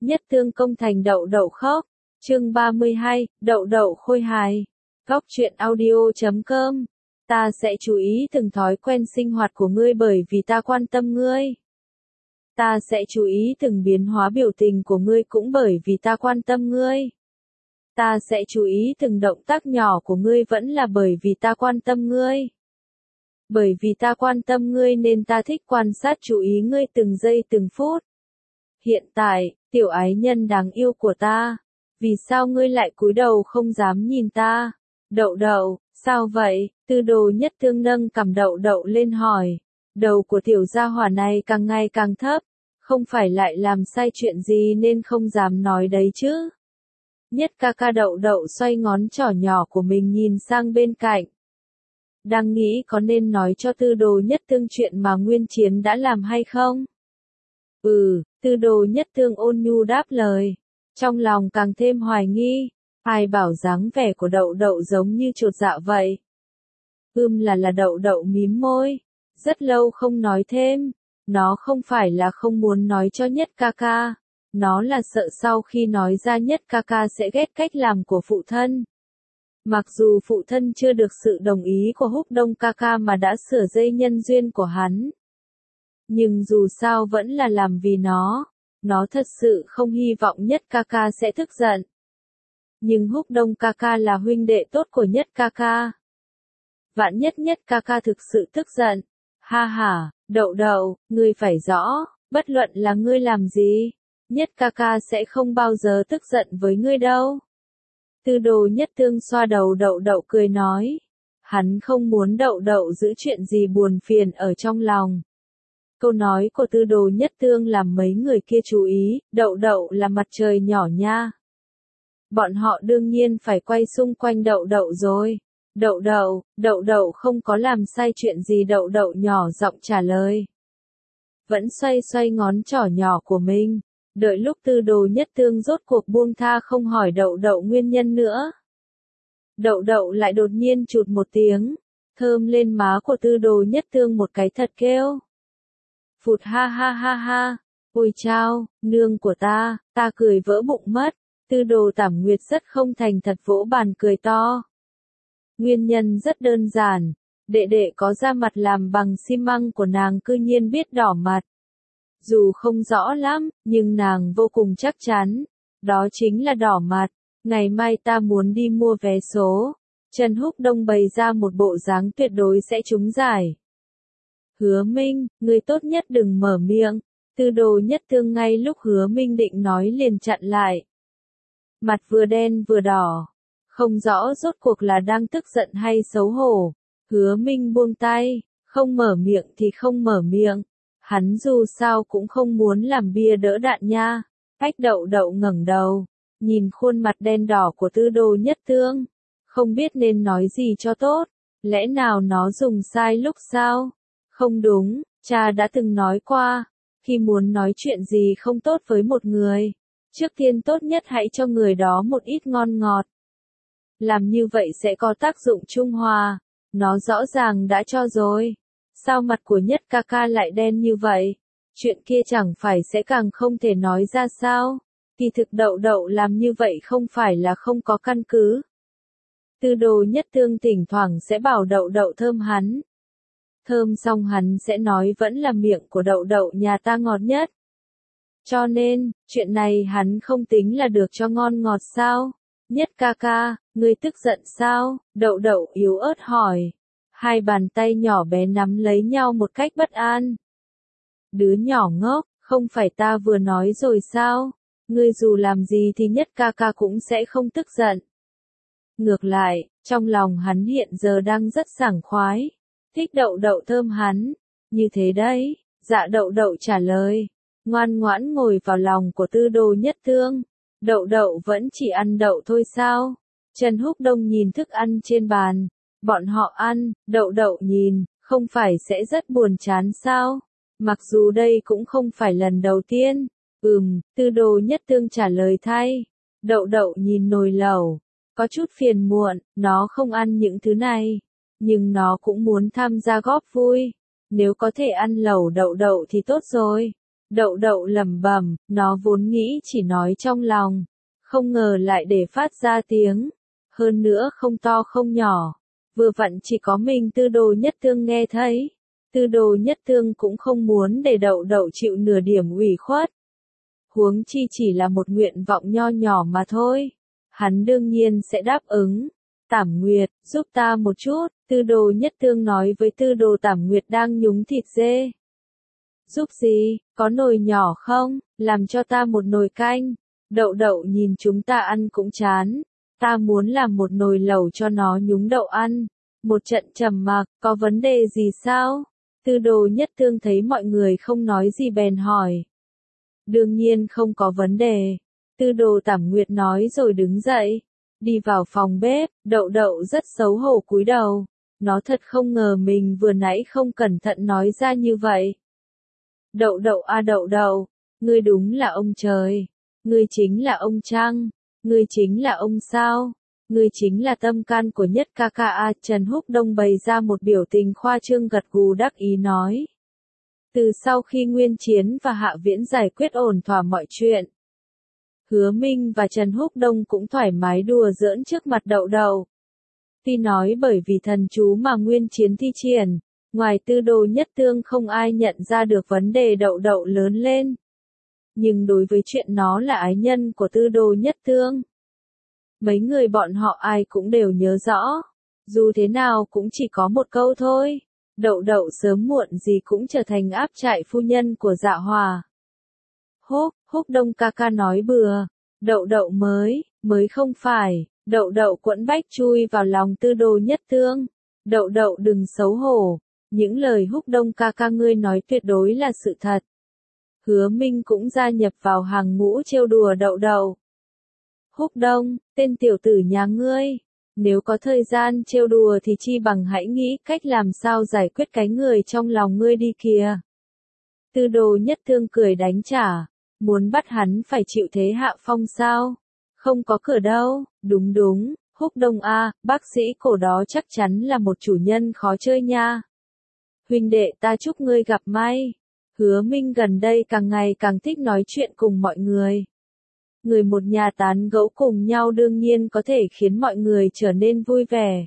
Nhất Tương công thành đậu đậu khóc. Chương 32, đậu đậu khôi hài. Góc truyện audio.com. Ta sẽ chú ý từng thói quen sinh hoạt của ngươi bởi vì ta quan tâm ngươi. Ta sẽ chú ý từng biến hóa biểu tình của ngươi cũng bởi vì ta quan tâm ngươi. Ta sẽ chú ý từng động tác nhỏ của ngươi vẫn là bởi vì ta quan tâm ngươi. Bởi vì ta quan tâm ngươi nên ta thích quan sát chú ý ngươi từng giây từng phút. Hiện tại, tiểu ái nhân đáng yêu của ta, vì sao ngươi lại cúi đầu không dám nhìn ta? Đậu đậu, sao vậy? Tư Đồ Nhất Tương nâng cằm đậu đậu lên hỏi. Đầu của tiểu gia hỏa này càng ngày càng thấp, không phải lại làm sai chuyện gì nên không dám nói đấy chứ? Nhất ca ca đậu đậu xoay ngón trỏ nhỏ của mình nhìn sang bên cạnh. Đang nghĩ có nên nói cho Tư Đồ Nhất Tương chuyện mà Nguyên Chiến đã làm hay không? Tư Đồ Nhất Tương ôn nhu đáp lời. Trong lòng càng thêm hoài nghi, ai bảo dáng vẻ của đậu đậu giống như chột dạ vậy? Là đậu đậu mím môi. Rất lâu không nói thêm. Nó không phải là không muốn nói cho Nhất ca ca. Nó là sợ sau khi nói ra Nhất ca ca sẽ ghét cách làm của phụ thân. Mặc dù phụ thân chưa được sự đồng ý của Húc Đông ca ca mà đã sửa dây nhân duyên của hắn. Nhưng dù sao vẫn là làm vì nó thật sự không hy vọng Nhất ca ca sẽ tức giận. Nhưng Húc Đông ca ca là huynh đệ tốt của Nhất ca ca. Vạn nhất Nhất ca ca thực sự tức giận. Ha ha, đậu đậu, ngươi phải rõ, bất luận là ngươi làm gì, Nhất ca ca sẽ không bao giờ tức giận với ngươi đâu. Tư Đồ Nhất Tương xoa đầu đậu đậu cười nói. Hắn không muốn đậu đậu giữ chuyện gì buồn phiền ở trong lòng. Câu nói của Tư Đồ Nhất Tương làm mấy người kia chú ý, đậu đậu là mặt trời nhỏ nha. Bọn họ đương nhiên phải quay xung quanh đậu đậu rồi. Đậu đậu không có làm sai chuyện gì, đậu đậu nhỏ giọng trả lời. Vẫn xoay xoay ngón trỏ nhỏ của mình. Đợi lúc Tư Đồ Nhất Tương rốt cuộc buông tha không hỏi đậu đậu nguyên nhân nữa. Đậu đậu lại đột nhiên chụt một tiếng, thơm lên má của Tư Đồ Nhất Tương một cái thật kêu. Phụt ha ha ha ha, ôi chao, nương của ta cười vỡ bụng mất. Tư Đồ Tảm Nguyệt rất không thành thật vỗ bàn cười to. Nguyên nhân rất đơn giản, đệ đệ có da mặt làm bằng xi măng của nàng cư nhiên biết đỏ mặt. Dù không rõ lắm, nhưng nàng vô cùng chắc chắn, đó chính là đỏ mặt. Ngày mai ta muốn đi mua vé số. Trần Húc Đông bày ra một bộ dáng tuyệt đối sẽ trúng giải. Hứa Minh, ngươi tốt nhất đừng mở miệng. Tư Đồ Nhất Tương ngay lúc Hứa Minh định nói liền chặn lại. Mặt vừa đen vừa đỏ. Không rõ rốt cuộc là đang tức giận hay xấu hổ. Hứa Minh buông tay, không mở miệng thì không mở miệng. Hắn dù sao cũng không muốn làm bia đỡ đạn nha. Ách đậu đậu ngẩng đầu, nhìn khuôn mặt đen đỏ của Tư Đồ Nhất Tương. Không biết nên nói gì cho tốt. Lẽ nào nó dùng sai lúc sao? Không đúng, cha đã từng nói qua. Khi muốn nói chuyện gì không tốt với một người, trước tiên tốt nhất hãy cho người đó một ít ngon ngọt. Làm như vậy sẽ có tác dụng trung hòa. Nó rõ ràng đã cho rồi. Sao mặt của Nhất ca ca lại đen như vậy? Chuyện kia chẳng phải sẽ càng không thể nói ra sao? Kỳ thực đậu đậu làm như vậy không phải là không có căn cứ. Tư Đồ Nhất Tương thỉnh thoảng sẽ bảo đậu đậu thơm hắn. Thơm xong hắn sẽ nói vẫn là miệng của đậu đậu nhà ta ngọt nhất. Cho nên, chuyện này hắn không tính là được cho ngon ngọt sao? Nhất ca ca, ngươi tức giận sao? Đậu đậu yếu ớt hỏi. Hai bàn tay nhỏ bé nắm lấy nhau một cách bất an. Đứa nhỏ ngốc, không phải ta vừa nói rồi sao? Ngươi dù làm gì thì Nhất ca ca cũng sẽ không tức giận. Ngược lại, trong lòng hắn hiện giờ đang rất sảng khoái. Thích đậu đậu thơm hắn. Như thế đấy, dạ đậu đậu trả lời. Ngoan ngoãn ngồi vào lòng của Tư Đồ Nhất Tương. Đậu đậu vẫn chỉ ăn đậu thôi sao? Trần Húc Đông nhìn thức ăn trên bàn. Bọn họ ăn, đậu đậu nhìn, không phải sẽ rất buồn chán sao? Mặc dù đây cũng không phải lần đầu tiên. Tư Đồ Nhất Tương trả lời thay. Đậu đậu nhìn nồi lẩu, có chút phiền muộn, nó không ăn những thứ này. Nhưng nó cũng muốn tham gia góp vui. Nếu có thể ăn lẩu đậu đậu thì tốt rồi. Đậu đậu lẩm bẩm, nó vốn nghĩ chỉ nói trong lòng, không ngờ lại để phát ra tiếng, hơn nữa không to không nhỏ, vừa vặn chỉ có mình Tư Đồ Nhất Tương nghe thấy. Tư Đồ Nhất Tương cũng không muốn để đậu đậu chịu nửa điểm ủy khuất. Huống chi chỉ là một nguyện vọng nho nhỏ mà thôi. Hắn đương nhiên sẽ đáp ứng. Tảm Nguyệt, giúp ta một chút, Tư Đồ Nhất Tương nói với Tư Đồ Tảm Nguyệt đang nhúng thịt dê. Giúp gì, có nồi nhỏ không, làm cho ta một nồi canh. Đậu đậu nhìn chúng ta ăn cũng chán. Ta muốn làm một nồi lẩu cho nó nhúng đậu ăn. Một trận trầm mặc, có vấn đề gì sao? Tư Đồ Nhất Tương thấy mọi người không nói gì bèn hỏi. Đương nhiên không có vấn đề. Tư Đồ Tảm Nguyệt nói rồi đứng dậy. Đi vào phòng bếp, đậu đậu rất xấu hổ cúi đầu. Nó thật không ngờ mình vừa nãy không cẩn thận nói ra như vậy. Đậu đậu à đậu đậu, ngươi đúng là ông trời. Ngươi chính là ông Trăng. Ngươi chính là ông sao. Ngươi chính là tâm can của Nhất ca ca à. Trần Húc Đông bày ra một biểu tình khoa trương gật gù đắc ý nói. Từ sau khi Nguyên Chiến và Hạ Viễn giải quyết ổn thỏa mọi chuyện, Hứa Minh và Trần Húc Đông cũng thoải mái đùa giỡn trước mặt đậu đậu. Tuy nói bởi vì thần chú mà Nguyên Chiến thi triển, ngoài Tư Đồ Nhất Tương không ai nhận ra được vấn đề đậu đậu lớn lên. Nhưng đối với chuyện nó là ái nhân của Tư Đồ Nhất Tương, mấy người bọn họ ai cũng đều nhớ rõ. Dù thế nào cũng chỉ có một câu thôi. Đậu đậu sớm muộn gì cũng trở thành áp trại phu nhân của Dạ Hòa. Húc Đông ca ca nói bừa. Đậu đậu mới không phải. Đậu đậu quẫn bách chui vào lòng Tư Đồ Nhất Tương. Đậu đậu đừng xấu hổ. Những lời Húc Đông ca ca ngươi nói tuyệt đối là sự thật. Hứa Minh cũng gia nhập vào hàng ngũ trêu đùa đậu đậu. Húc Đông, tên tiểu tử nhà ngươi. Nếu có thời gian trêu đùa thì chi bằng hãy nghĩ cách làm sao giải quyết cái người trong lòng ngươi đi kìa. Tư Đồ Nhất Tương cười đánh trả. Muốn bắt hắn phải chịu thế hạ phong sao? Không có cửa đâu. Đúng, Húc Đông a, bác sĩ cổ đó chắc chắn là một chủ nhân khó chơi nha. Huynh đệ ta chúc ngươi gặp may. Hứa Minh gần đây càng ngày càng thích nói chuyện cùng mọi người. Người một nhà tán gẫu cùng nhau đương nhiên có thể khiến mọi người trở nên vui vẻ.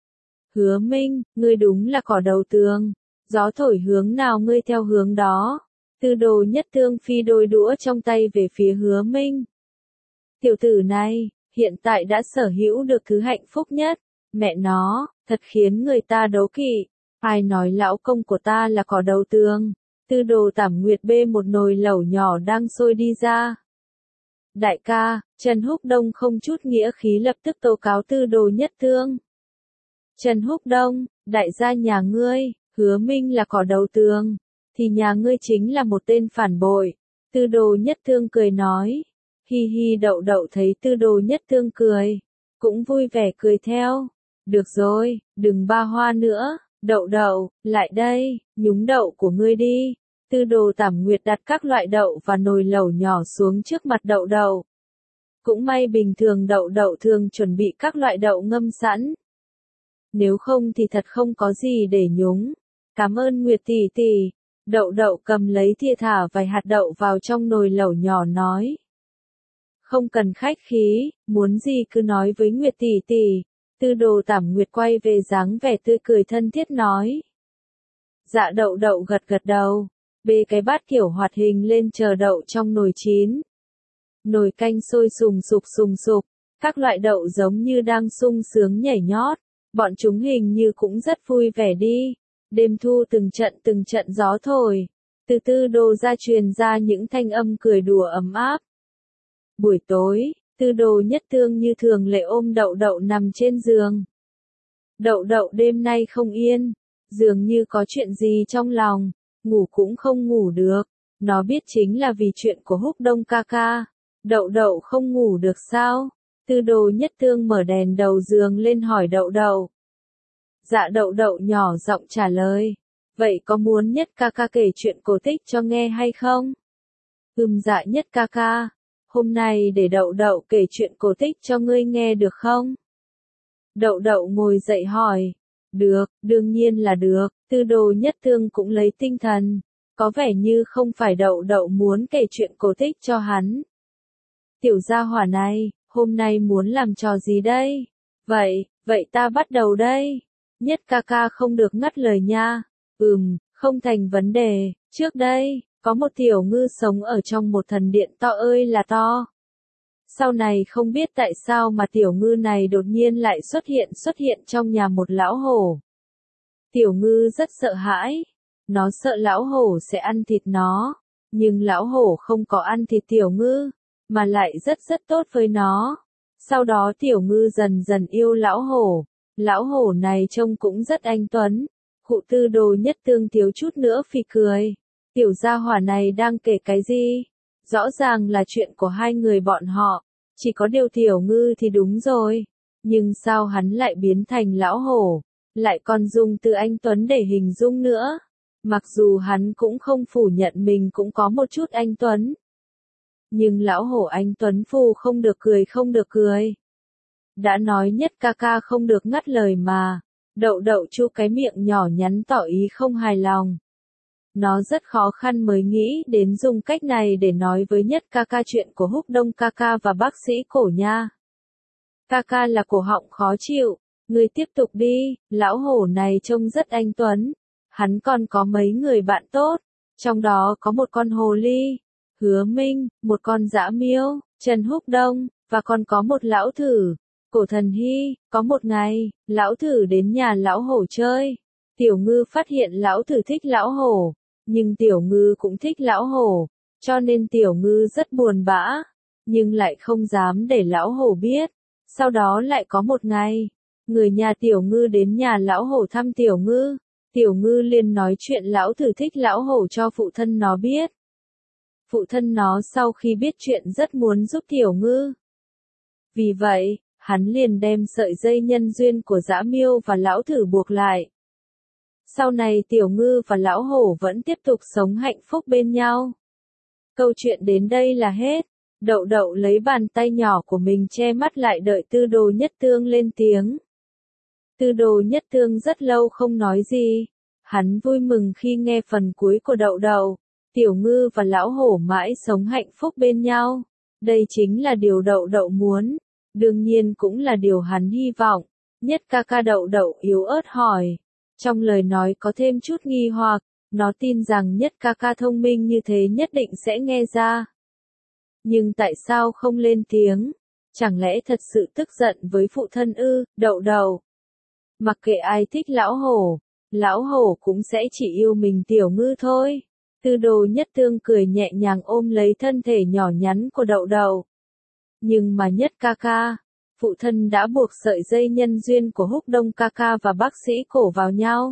Hứa Minh, ngươi đúng là cỏ đầu tường. Gió thổi hướng nào ngươi theo hướng đó. Tư Đồ Nhất Tương phi đôi đũa trong tay về phía Hứa Minh. Tiểu tử này, hiện tại đã sở hữu được thứ hạnh phúc nhất. Mẹ nó, thật khiến người ta đố kỵ. Ai nói lão công của ta là cỏ đầu tường? Tư Đồ Tảm Nguyệt bê một nồi lẩu nhỏ đang sôi đi ra. Đại ca, Trần Húc Đông không chút nghĩa khí lập tức tố cáo Tư Đồ Nhất Tương. Trần Húc Đông, đại gia nhà ngươi, Hứa Minh là cỏ đầu tường, thì nhà ngươi chính là một tên phản bội. Tư Đồ Nhất Tương cười nói. Hi hi đậu đậu thấy Tư Đồ Nhất Tương cười, cũng vui vẻ cười theo. Được rồi, đừng ba hoa nữa, đậu đậu, lại đây, nhúng đậu của ngươi đi. Tư Đồ Tảm Nguyệt đặt các loại đậu và nồi lẩu nhỏ xuống trước mặt đậu đậu. Cũng may bình thường đậu đậu thường chuẩn bị các loại đậu ngâm sẵn. Nếu không thì thật không có gì để nhúng. Cảm ơn Nguyệt tỷ tỷ. Đậu đậu cầm lấy thìa thả vài hạt đậu vào trong nồi lẩu nhỏ nói. Không cần khách khí, muốn gì cứ nói với Nguyệt tỷ tỷ. Tư Đồ Tảm Nguyệt quay về dáng vẻ tươi cười thân thiết nói. Dạ đậu đậu gật gật đầu. Bê cái bát kiểu hoạt hình lên chờ đậu trong nồi chín. Nồi canh sôi sùng sục, các loại đậu giống như đang sung sướng nhảy nhót, bọn chúng hình như cũng rất vui vẻ đi. Đêm thu từng trận gió thổi, từ Tư Đồ ra truyền ra những thanh âm cười đùa ấm áp. Buổi tối, Tư Đồ Nhất Tương như thường lệ ôm đậu đậu nằm trên giường. Đậu đậu đêm nay không yên, dường như có chuyện gì trong lòng. Ngủ cũng không ngủ được, nó biết chính là vì chuyện của Húc Đông ca ca. Đậu đậu không ngủ được sao? Tư Đồ Nhất Tương mở đèn đầu giường lên hỏi đậu đậu. Dạ đậu đậu nhỏ giọng trả lời. Vậy có muốn Nhất ca ca kể chuyện cổ tích cho nghe hay không? Dạ Nhất ca ca, hôm nay để đậu đậu kể chuyện cổ tích cho ngươi nghe được không? Đậu đậu ngồi dậy hỏi. Được, đương nhiên là được. Tư Đồ Nhất Tương cũng lấy tinh thần. Có vẻ như không phải Đậu Đậu muốn kể chuyện cổ tích cho hắn. Tiểu gia hỏa này, hôm nay muốn làm trò gì đây? Vậy ta bắt đầu đây. Nhất ca ca không được ngắt lời nha. Không thành vấn đề. Trước đây, có một tiểu ngư sống ở trong một thần điện to ơi là to. Sau này không biết tại sao mà tiểu ngư này đột nhiên lại xuất hiện trong nhà một lão hổ. Tiểu ngư rất sợ hãi. Nó sợ lão hổ sẽ ăn thịt nó. Nhưng lão hổ không có ăn thịt tiểu ngư, mà lại rất tốt với nó. Sau đó tiểu ngư dần dần yêu lão hổ. Lão hổ này trông cũng rất anh tuấn. Cụ Tư Đồ Nhất Tương thiếu chút nữa phì cười. Tiểu gia hỏa này đang kể cái gì? Rõ ràng là chuyện của hai người bọn họ. Chỉ có điều tiểu ngư thì đúng rồi. Nhưng sao hắn lại biến thành lão hổ? Lại còn dùng từ anh tuấn để hình dung nữa. Mặc dù hắn cũng không phủ nhận mình cũng có một chút anh tuấn. Nhưng lão hổ anh tuấn phù không được cười. Đã nói Nhất ca ca không được ngắt lời mà. Đậu Đậu chu cái miệng nhỏ nhắn tỏ ý không hài lòng. Nó rất khó khăn mới nghĩ đến dùng cách này để nói với Nhất ca ca chuyện của Húc Đông ca ca và bác sĩ cổ nha. Ca ca là cổ họng khó chịu, ngươi tiếp tục đi, lão hổ này trông rất anh tuấn. Hắn còn có mấy người bạn tốt, trong đó có một con hồ ly, Hứa Minh, một con dã miêu, Trần Húc Đông, và còn có một lão thử, Cổ Thần Hy. Có một ngày, lão thử đến nhà lão hổ chơi. Tiểu ngư phát hiện lão thử thích lão hổ, nhưng tiểu ngư cũng thích lão hổ, cho nên tiểu ngư rất buồn bã, nhưng lại không dám để lão hổ biết. Sau đó lại có một ngày, người nhà tiểu ngư đến nhà lão hổ thăm tiểu ngư. Tiểu ngư liền nói chuyện lão thử thích lão hổ cho phụ thân nó biết. Phụ thân nó sau khi biết chuyện rất muốn giúp tiểu ngư. Vì vậy, hắn liền đem sợi dây nhân duyên của dã miêu và lão thử buộc lại. Sau này tiểu ngư và lão hổ vẫn tiếp tục sống hạnh phúc bên nhau. Câu chuyện đến đây là hết. Đậu Đậu lấy bàn tay nhỏ của mình che mắt lại đợi Tư Đồ Nhất Tương lên tiếng. Tư Đồ Nhất Tương rất lâu không nói gì. Hắn vui mừng khi nghe phần cuối của Đậu Đậu. Tiểu ngư và lão hổ mãi sống hạnh phúc bên nhau. Đây chính là điều Đậu Đậu muốn. Đương nhiên cũng là điều hắn hy vọng. Nhất ca ca. Đậu Đậu yếu ớt hỏi. Trong lời nói có thêm chút nghi hoặc. Nó tin rằng Nhất ca ca thông minh như thế nhất định sẽ nghe ra. Nhưng tại sao không lên tiếng? Chẳng lẽ thật sự tức giận với phụ thân ư? Đậu Đậu. Mặc kệ ai thích lão hổ cũng sẽ chỉ yêu mình tiểu ngư thôi. Tư Đồ Nhất Tương cười nhẹ nhàng ôm lấy thân thể nhỏ nhắn của Đậu Đậu. Nhưng mà Nhất ca ca, phụ thân đã buộc sợi dây nhân duyên của Húc Đông ca ca và bác sĩ cổ vào nhau.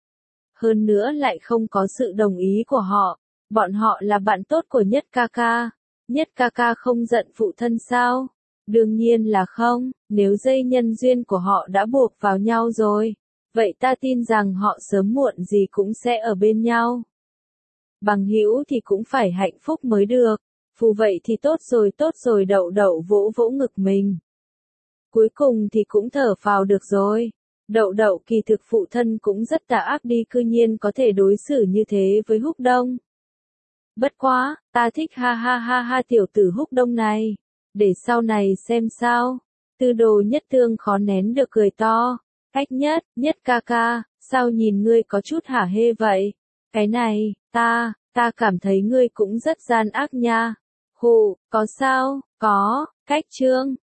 Hơn nữa lại không có sự đồng ý của họ. Bọn họ là bạn tốt của Nhất ca ca. Nhất ca ca không giận phụ thân sao? Đương nhiên là không. Nếu dây nhân duyên của họ đã buộc vào nhau rồi, vậy ta tin rằng họ sớm muộn gì cũng sẽ ở bên nhau. Bằng hữu thì cũng phải hạnh phúc mới được. Phù vậy thì tốt rồi. Đậu Đậu vỗ vỗ ngực mình. Cuối cùng thì cũng thở phào được rồi. Đậu Đậu kỳ thực phụ thân cũng rất tà ác đi, cư nhiên có thể đối xử như thế với Húc Đông. Bất quá, ta thích ha tiểu tử Húc Đông này. Để sau này xem sao. Tư Đồ Nhất Tương khó nén được cười to. Cách Nhất ca ca, sao nhìn ngươi có chút hả hê vậy? Cái này, ta cảm thấy ngươi cũng rất gian ác nha. Hù, có sao? Có, cách chương.